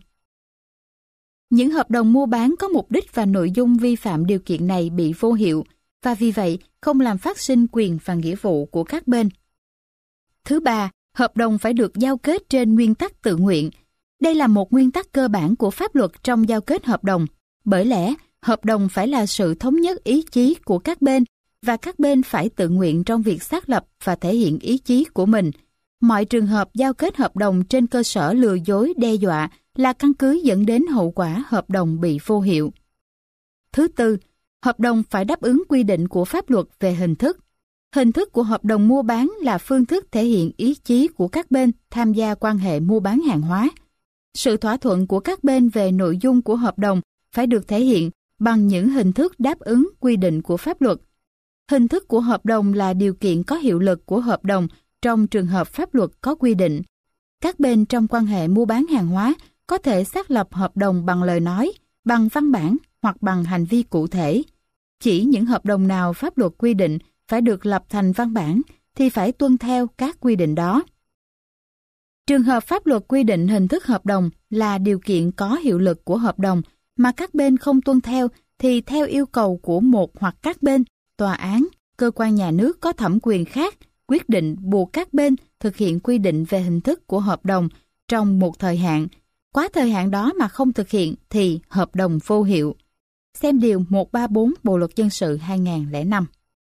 Speaker 1: Những hợp đồng mua bán có mục đích và nội dung vi phạm điều kiện này bị vô hiệu, và vì vậy không làm phát sinh quyền và nghĩa vụ của các bên. Thứ ba, hợp đồng phải được giao kết trên nguyên tắc tự nguyện. Đây là một nguyên tắc cơ bản của pháp luật trong giao kết hợp đồng. Bởi lẽ, hợp đồng phải là sự thống nhất ý chí của các bên và các bên phải tự nguyện trong việc xác lập và thể hiện ý chí của mình. Mọi trường hợp giao kết hợp đồng trên cơ sở lừa dối đe dọa là căn cứ dẫn đến hậu quả hợp đồng bị vô hiệu. Thứ tư, hợp đồng phải đáp ứng quy định của pháp luật về hình thức. Hình thức của hợp đồng mua bán là phương thức thể hiện ý chí của các bên tham gia quan hệ mua bán hàng hóa. Sự thỏa thuận của các bên về nội dung của hợp đồng phải được thể hiện bằng những hình thức đáp ứng quy định của pháp luật. Hình thức của hợp đồng là điều kiện có hiệu lực của hợp đồng trong trường hợp pháp luật có quy định. Các bên trong quan hệ mua bán hàng hóa có thể xác lập hợp đồng bằng lời nói, bằng văn bản hoặc bằng hành vi cụ thể. Chỉ những hợp đồng nào pháp luật quy định phải được lập thành văn bản thì phải tuân theo các quy định đó. Trường hợp pháp luật quy định hình thức hợp đồng là điều kiện có hiệu lực của hợp đồng mà các bên không tuân theo thì theo yêu cầu của một hoặc các bên, tòa án, cơ quan nhà nước có thẩm quyền khác quyết định buộc các bên thực hiện quy định về hình thức của hợp đồng trong một thời hạn. Quá thời hạn đó mà không thực hiện thì hợp đồng vô hiệu. Xem điều 134 Bộ luật dân sự 2005.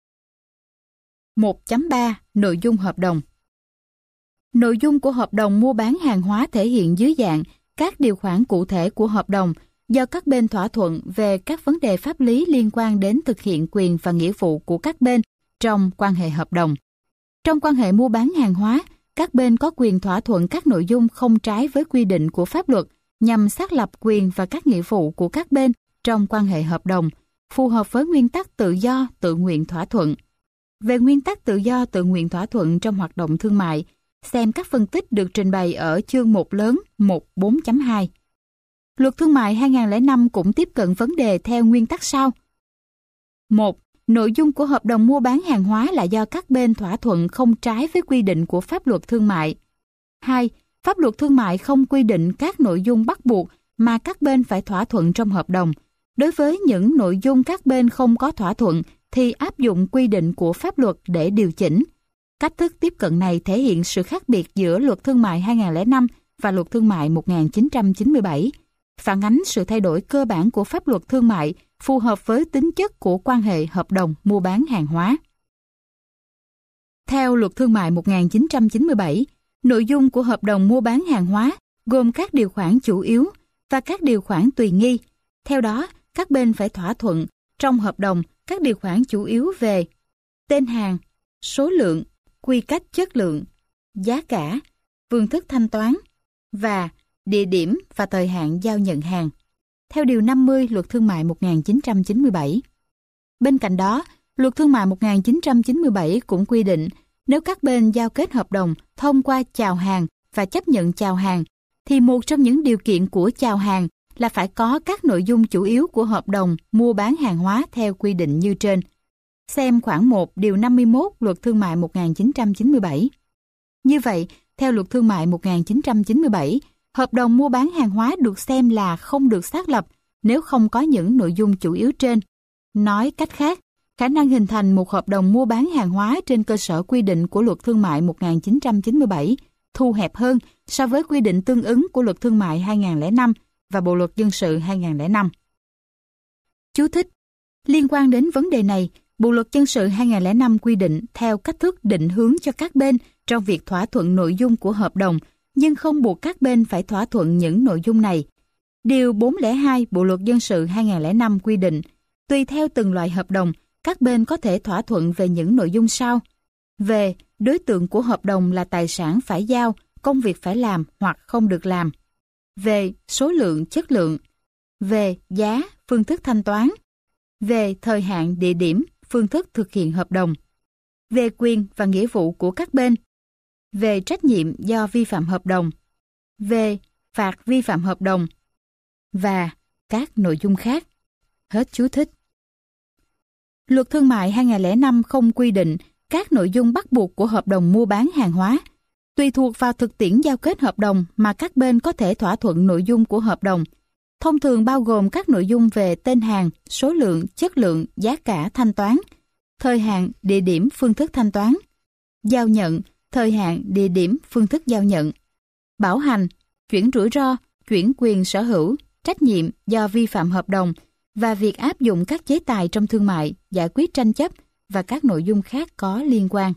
Speaker 1: 1.3 Nội dung hợp đồng. Nội dung của hợp đồng mua bán hàng hóa thể hiện dưới dạng các điều khoản cụ thể của hợp đồng do các bên thỏa thuận về các vấn đề pháp lý liên quan đến thực hiện quyền và nghĩa vụ của các bên trong quan hệ hợp đồng. Trong quan hệ mua bán hàng hóa, các bên có quyền thỏa thuận các nội dung không trái với quy định của pháp luật nhằm xác lập quyền và các nghĩa vụ của các bên trong quan hệ hợp đồng, phù hợp với nguyên tắc tự do tự nguyện thỏa thuận. Về nguyên tắc tự do tự nguyện thỏa thuận trong hoạt động thương mại, xem các phân tích được trình bày ở chương 1 lớn 1.4.2. Luật Thương mại 2005 cũng tiếp cận vấn đề theo nguyên tắc sau. 1. Nội dung của hợp đồng mua bán hàng hóa là do các bên thỏa thuận không trái với quy định của pháp luật thương mại. 2. Pháp luật thương mại không quy định các nội dung bắt buộc mà các bên phải thỏa thuận trong hợp đồng. Đối với những nội dung các bên không có thỏa thuận thì áp dụng quy định của pháp luật để điều chỉnh. Cách thức tiếp cận này thể hiện sự khác biệt giữa Luật Thương mại 2005 và Luật Thương mại 1997, phản ánh sự thay đổi cơ bản của pháp luật thương mại phù hợp với tính chất của quan hệ hợp đồng mua bán hàng hóa. Theo Luật Thương mại 1997, nội dung của hợp đồng mua bán hàng hóa gồm các điều khoản chủ yếu và các điều khoản tùy nghi. Theo đó, các bên phải thỏa thuận trong hợp đồng các điều khoản chủ yếu về tên hàng, số lượng, quy cách chất lượng, giá cả, phương thức thanh toán và địa điểm và thời hạn giao nhận hàng, theo Điều 50 Luật Thương mại 1997. Bên cạnh đó, Luật Thương mại 1997 cũng quy định nếu các bên giao kết hợp đồng thông qua chào hàng và chấp nhận chào hàng, thì một trong những điều kiện của chào hàng là phải có các nội dung chủ yếu của hợp đồng mua bán hàng hóa theo quy định như trên. Xem khoản 1 Điều 51 Luật Thương mại 1997. Như vậy, theo Luật Thương mại 1997, hợp đồng mua bán hàng hóa được xem là không được xác lập nếu không có những nội dung chủ yếu trên. Nói cách khác, khả năng hình thành một hợp đồng mua bán hàng hóa trên cơ sở quy định của Luật Thương mại 1997 thu hẹp hơn so với quy định tương ứng của Luật Thương mại 2005 và Bộ luật dân sự 2005. Chú thích: Liên quan đến vấn đề này, Bộ luật dân sự 2005 quy định theo cách thức định hướng cho các bên trong việc thỏa thuận nội dung của hợp đồng, nhưng không buộc các bên phải thỏa thuận những nội dung này. Điều 402 Bộ luật dân sự 2005 quy định, tùy theo từng loại hợp đồng, các bên có thể thỏa thuận về những nội dung sau. Về đối tượng của hợp đồng là tài sản phải giao, công việc phải làm hoặc không được làm. Về số lượng, chất lượng. Về giá, phương thức thanh toán. Về thời hạn, địa điểm, phương thức thực hiện hợp đồng. Về quyền và nghĩa vụ của các bên. Về trách nhiệm do vi phạm hợp đồng. Về phạt vi phạm hợp đồng. Và các nội dung khác. Hết chú thích. Luật Thương mại 2005 không quy định các nội dung bắt buộc của hợp đồng mua bán hàng hóa. Tùy thuộc vào thực tiễn giao kết hợp đồng mà các bên có thể thỏa thuận nội dung của hợp đồng. Thông thường bao gồm các nội dung về tên hàng, số lượng, chất lượng, giá cả, thanh toán, thời hạn, địa điểm, phương thức thanh toán, giao nhận, thời hạn, địa điểm, phương thức giao nhận, bảo hành, chuyển rủi ro, chuyển quyền sở hữu, trách nhiệm do vi phạm hợp đồng và việc áp dụng các chế tài trong thương mại, giải quyết tranh chấp, và các nội dung khác có liên quan.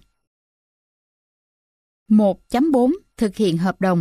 Speaker 1: 1.4 Thực hiện hợp đồng.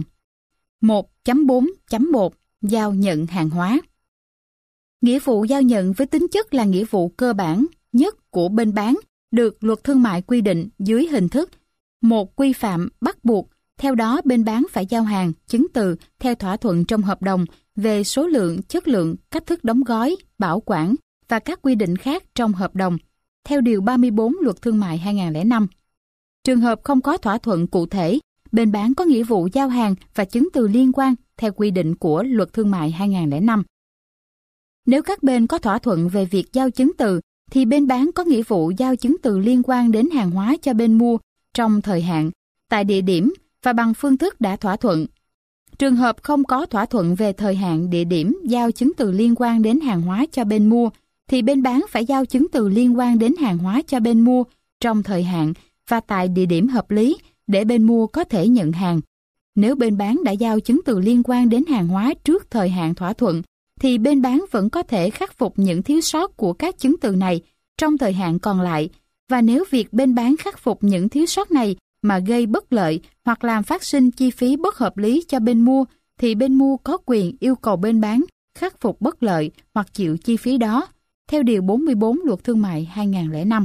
Speaker 1: 1.4.1 Giao nhận hàng hóa. Nghĩa vụ giao nhận với tính chất là nghĩa vụ cơ bản nhất của bên bán được Luật Thương mại quy định dưới hình thức một quy phạm bắt buộc. Theo đó, bên bán phải giao hàng, chứng từ theo thỏa thuận trong hợp đồng về số lượng, chất lượng, cách thức đóng gói, bảo quản và các quy định khác trong hợp đồng, theo Điều 34 Luật Thương mại 2005. Trường hợp không có thỏa thuận cụ thể, bên bán có nghĩa vụ giao hàng và chứng từ liên quan theo quy định của Luật Thương mại 2005. Nếu các bên có thỏa thuận về việc giao chứng từ, thì bên bán có nghĩa vụ giao chứng từ liên quan đến hàng hóa cho bên mua trong thời hạn, tại địa điểm và bằng phương thức đã thỏa thuận. Trường hợp không có thỏa thuận về thời hạn, địa điểm giao chứng từ liên quan đến hàng hóa cho bên mua, thì bên bán phải giao chứng từ liên quan đến hàng hóa cho bên mua trong thời hạn và tại địa điểm hợp lý để bên mua có thể nhận hàng. Nếu bên bán đã giao chứng từ liên quan đến hàng hóa trước thời hạn thỏa thuận, thì bên bán vẫn có thể khắc phục những thiếu sót của các chứng từ này trong thời hạn còn lại, và nếu việc bên bán khắc phục những thiếu sót này mà gây bất lợi hoặc làm phát sinh chi phí bất hợp lý cho bên mua, thì bên mua có quyền yêu cầu bên bán khắc phục bất lợi hoặc chịu chi phí đó, theo Điều 44 Luật Thương mại 2005.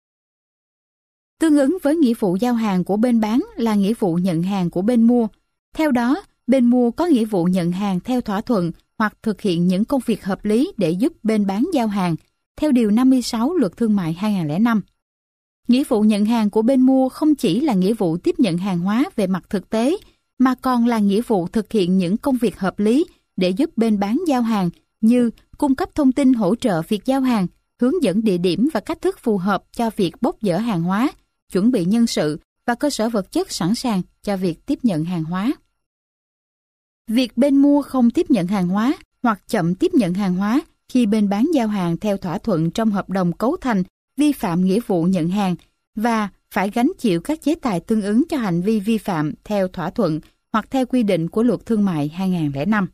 Speaker 1: Tương ứng với nghĩa vụ giao hàng của bên bán là nghĩa vụ nhận hàng của bên mua. Theo đó, bên mua có nghĩa vụ nhận hàng theo thỏa thuận hoặc thực hiện những công việc hợp lý để giúp bên bán giao hàng, theo Điều 56 Luật Thương mại 2005. Nghĩa vụ nhận hàng của bên mua không chỉ là nghĩa vụ tiếp nhận hàng hóa về mặt thực tế, mà còn là nghĩa vụ thực hiện những công việc hợp lý để giúp bên bán giao hàng, như cung cấp thông tin hỗ trợ việc giao hàng, hướng dẫn địa điểm và cách thức phù hợp cho việc bốc dỡ hàng hóa, chuẩn bị nhân sự và cơ sở vật chất sẵn sàng cho việc tiếp nhận hàng hóa. Việc bên mua không tiếp nhận hàng hóa hoặc chậm tiếp nhận hàng hóa khi bên bán giao hàng theo thỏa thuận trong hợp đồng cấu thành vi phạm nghĩa vụ nhận hàng và phải gánh chịu các chế tài tương ứng cho hành vi vi phạm theo thỏa thuận hoặc theo quy định của Luật Thương mại 2005.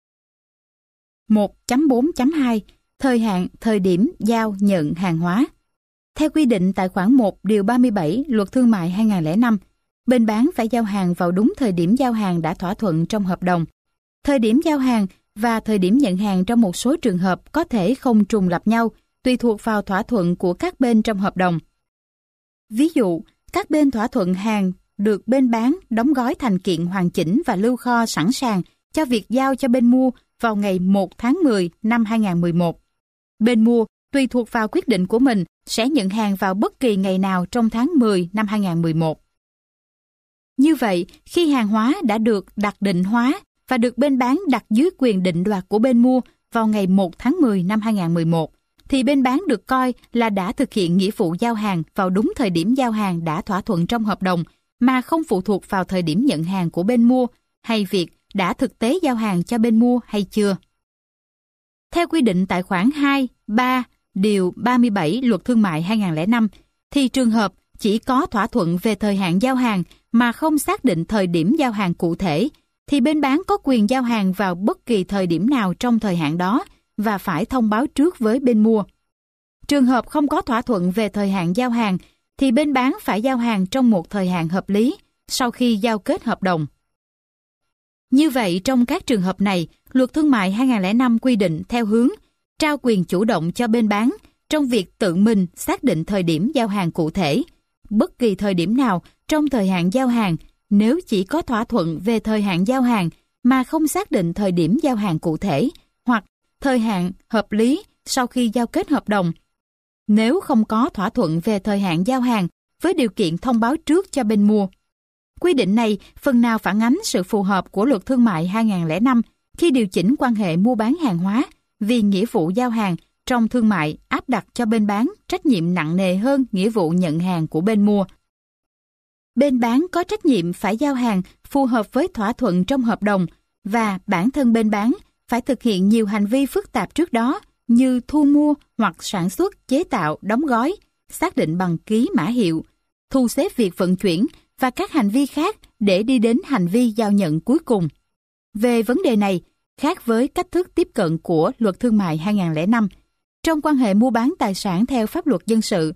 Speaker 1: 1.4.2 Thời hạn, thời điểm giao nhận hàng hóa. Theo quy định tại khoản 1 Điều 37 Luật Thương mại 2005, bên bán phải giao hàng vào đúng thời điểm giao hàng đã thỏa thuận trong hợp đồng. Thời điểm giao hàng và thời điểm nhận hàng trong một số trường hợp có thể không trùng lặp nhau, tùy thuộc vào thỏa thuận của các bên trong hợp đồng. Ví dụ, các bên thỏa thuận hàng được bên bán đóng gói thành kiện hoàn chỉnh và lưu kho sẵn sàng cho việc giao cho bên mua vào ngày 1 tháng 10 năm 2011. Bên mua, tùy thuộc vào quyết định của mình, sẽ nhận hàng vào bất kỳ ngày nào trong tháng 10 năm 2011. Như vậy, khi hàng hóa đã được đặt định hóa và được bên bán đặt dưới quyền định đoạt của bên mua vào ngày 1 tháng 10 năm 2011, thì bên bán được coi là đã thực hiện nghĩa vụ giao hàng vào đúng thời điểm giao hàng đã thỏa thuận trong hợp đồng, mà không phụ thuộc vào thời điểm nhận hàng của bên mua hay việc đã thực tế giao hàng cho bên mua hay chưa. Theo quy định tại khoản 2, 3, Điều 37 Luật Thương mại 2005, thì trường hợp chỉ có thỏa thuận về thời hạn giao hàng mà không xác định thời điểm giao hàng cụ thể, thì bên bán có quyền giao hàng vào bất kỳ thời điểm nào trong thời hạn đó và phải thông báo trước với bên mua. Trường hợp không có thỏa thuận về thời hạn giao hàng, thì bên bán phải giao hàng trong một thời hạn hợp lý sau khi giao kết hợp đồng. Như vậy, trong các trường hợp này, Luật Thương mại 2005 quy định theo hướng trao quyền chủ động cho bên bán trong việc tự mình xác định thời điểm giao hàng cụ thể. Bất kỳ thời điểm nào trong thời hạn giao hàng, nếu chỉ có thỏa thuận về thời hạn giao hàng mà không xác định thời điểm giao hàng cụ thể hoặc thời hạn hợp lý sau khi giao kết hợp đồng. Nếu không có thỏa thuận về thời hạn giao hàng với điều kiện thông báo trước cho bên mua. Quy định này phần nào phản ánh sự phù hợp của Luật Thương mại 2005 khi điều chỉnh quan hệ mua bán hàng hóa vì nghĩa vụ giao hàng trong thương mại áp đặt cho bên bán trách nhiệm nặng nề hơn nghĩa vụ nhận hàng của bên mua. Bên bán có trách nhiệm phải giao hàng phù hợp với thỏa thuận trong hợp đồng và bản thân bên bán phải thực hiện nhiều hành vi phức tạp trước đó như thu mua hoặc sản xuất, chế tạo, đóng gói, xác định bằng ký mã hiệu, thu xếp việc vận chuyển và các hành vi khác để đi đến hành vi giao nhận cuối cùng. Về vấn đề này, khác với cách thức tiếp cận của Luật Thương mại 2005, trong quan hệ mua bán tài sản theo pháp luật dân sự,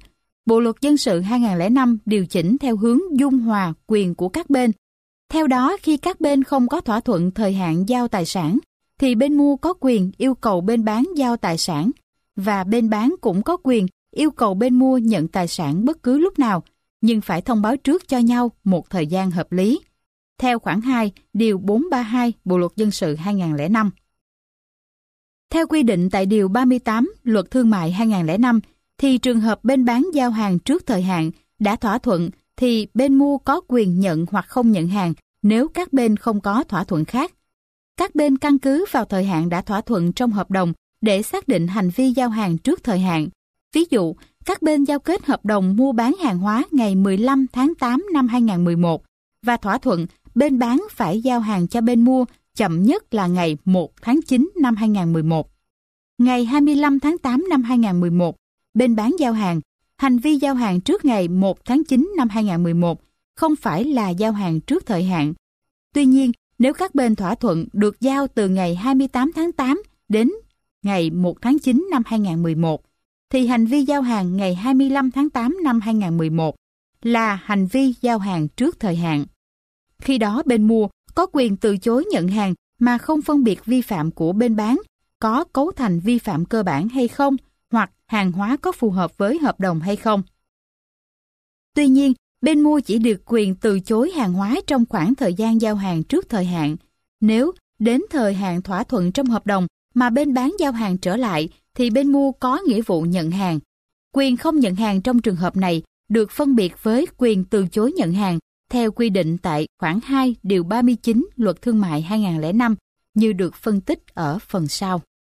Speaker 1: Bộ luật dân sự 2005 điều chỉnh theo hướng dung hòa quyền của các bên. Theo đó, khi các bên không có thỏa thuận thời hạn giao tài sản, thì bên mua có quyền yêu cầu bên bán giao tài sản, và bên bán cũng có quyền yêu cầu bên mua nhận tài sản bất cứ lúc nào, nhưng phải thông báo trước cho nhau một thời gian hợp lý. Theo khoản 2, điều 432 Bộ luật dân sự 2005. Theo quy định tại điều 38 Luật Thương mại 2005, thì trường hợp bên bán giao hàng trước thời hạn đã thỏa thuận thì bên mua có quyền nhận hoặc không nhận hàng nếu các bên không có thỏa thuận khác. Các bên căn cứ vào thời hạn đã thỏa thuận trong hợp đồng để xác định hành vi giao hàng trước thời hạn. Ví dụ, các bên giao kết hợp đồng mua bán hàng hóa ngày 15 tháng 8 năm 2011 và thỏa thuận bên bán phải giao hàng cho bên mua chậm nhất là ngày 1 tháng 9 năm 2011. Ngày 25 tháng 8 năm 2011, bên bán giao hàng, hành vi giao hàng trước ngày 1 tháng 9 năm 2011 không phải là giao hàng trước thời hạn. Tuy nhiên, nếu các bên thỏa thuận được giao từ ngày 28 tháng 8 đến ngày 1 tháng 9 năm 2011, thì hành vi giao hàng ngày 25 tháng 8 năm 2011 là hành vi giao hàng trước thời hạn. Khi đó bên mua có quyền từ chối nhận hàng mà không phân biệt vi phạm của bên bán có cấu thành vi phạm cơ bản hay không, hoặc hàng hóa có phù hợp với hợp đồng hay không. Tuy nhiên, bên mua chỉ được quyền từ chối hàng hóa trong khoảng thời gian giao hàng trước thời hạn. Nếu đến thời hạn thỏa thuận trong hợp đồng mà bên bán giao hàng trở lại, thì bên mua có nghĩa vụ nhận hàng. Quyền không nhận hàng trong trường hợp này được phân biệt với quyền từ chối nhận hàng theo quy định tại khoản 2 điều 39 Luật Thương mại 2005 như được phân tích ở phần sau.